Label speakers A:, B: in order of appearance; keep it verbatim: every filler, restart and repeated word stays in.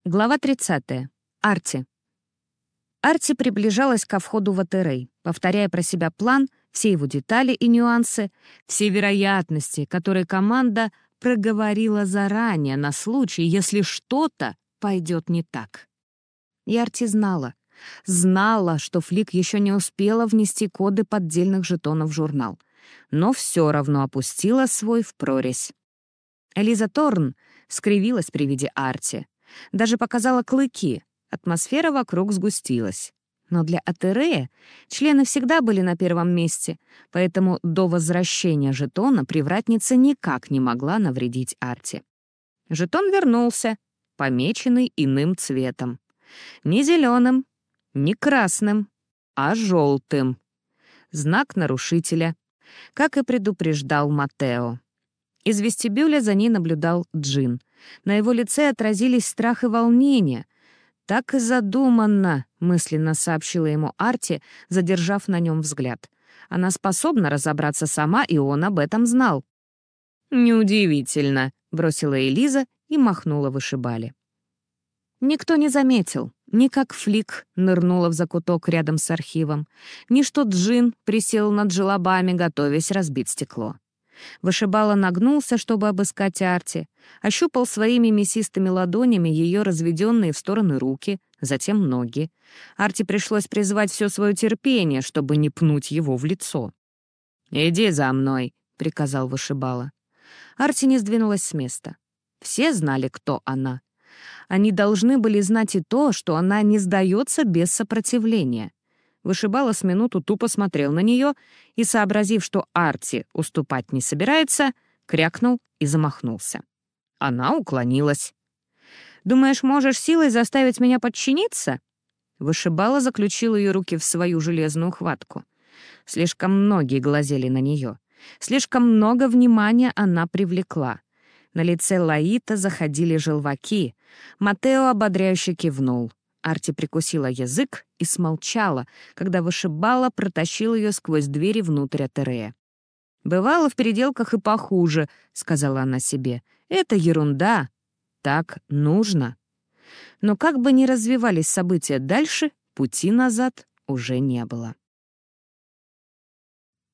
A: Глава тридцатая. Арти. Арти приближалась ко входу в Атерей, повторяя про себя план, все его детали и нюансы, все вероятности, которые команда проговорила заранее на случай, если что-то пойдет не так. И Арти знала. Знала, что Флик еще не успела внести коды поддельных жетонов в журнал, но все равно опустила свой в прорезь. Элиза Торн скривилась при виде Арти. Даже показала клыки. Атмосфера вокруг сгустилась. Но для Атерея члены всегда были на первом месте, поэтому до возвращения жетона привратница никак не могла навредить Арти. Жетон вернулся, помеченный иным цветом. Не зеленым, не красным, а желтым. Знак нарушителя, как и предупреждал Матео. Из вестибюля за ней наблюдал Джин. На его лице отразились страх и волнение. «Так и задуманно», — мысленно сообщила ему Арти, задержав на нем взгляд. Она способна разобраться сама, и он об этом знал. «Неудивительно», — бросила Элиза и махнула вышибали. Никто не заметил, ни как Флик нырнула в закуток рядом с архивом, ни что Джин присел над желобами, готовясь разбить стекло. Вышибала нагнулся, чтобы обыскать Арти, ощупал своими мясистыми ладонями ее разведенные в стороны руки, затем ноги. Арти пришлось призвать все свое терпение, чтобы не пнуть его в лицо. «Иди за мной», — приказал Вышибала. Арти не сдвинулась с места. Все знали, кто она. Они должны были знать и то, что она не сдается без сопротивления. Вышибала с минуту тупо смотрел на нее и, сообразив, что Арти уступать не собирается, крякнул и замахнулся. Она уклонилась. «Думаешь, можешь силой заставить меня подчиниться?» Вышибала заключил ее руки в свою железную хватку. Слишком многие глазели на нее. Слишком много внимания она привлекла. На лице Лаита заходили желваки. Матео ободряюще кивнул. Арти прикусила язык и смолчала, когда Вышибала протащил ее сквозь двери внутрь Атерея. «Бывало в переделках и похуже», — сказала она себе. «Это ерунда. Так нужно». Но как бы ни развивались события дальше, пути назад уже не было.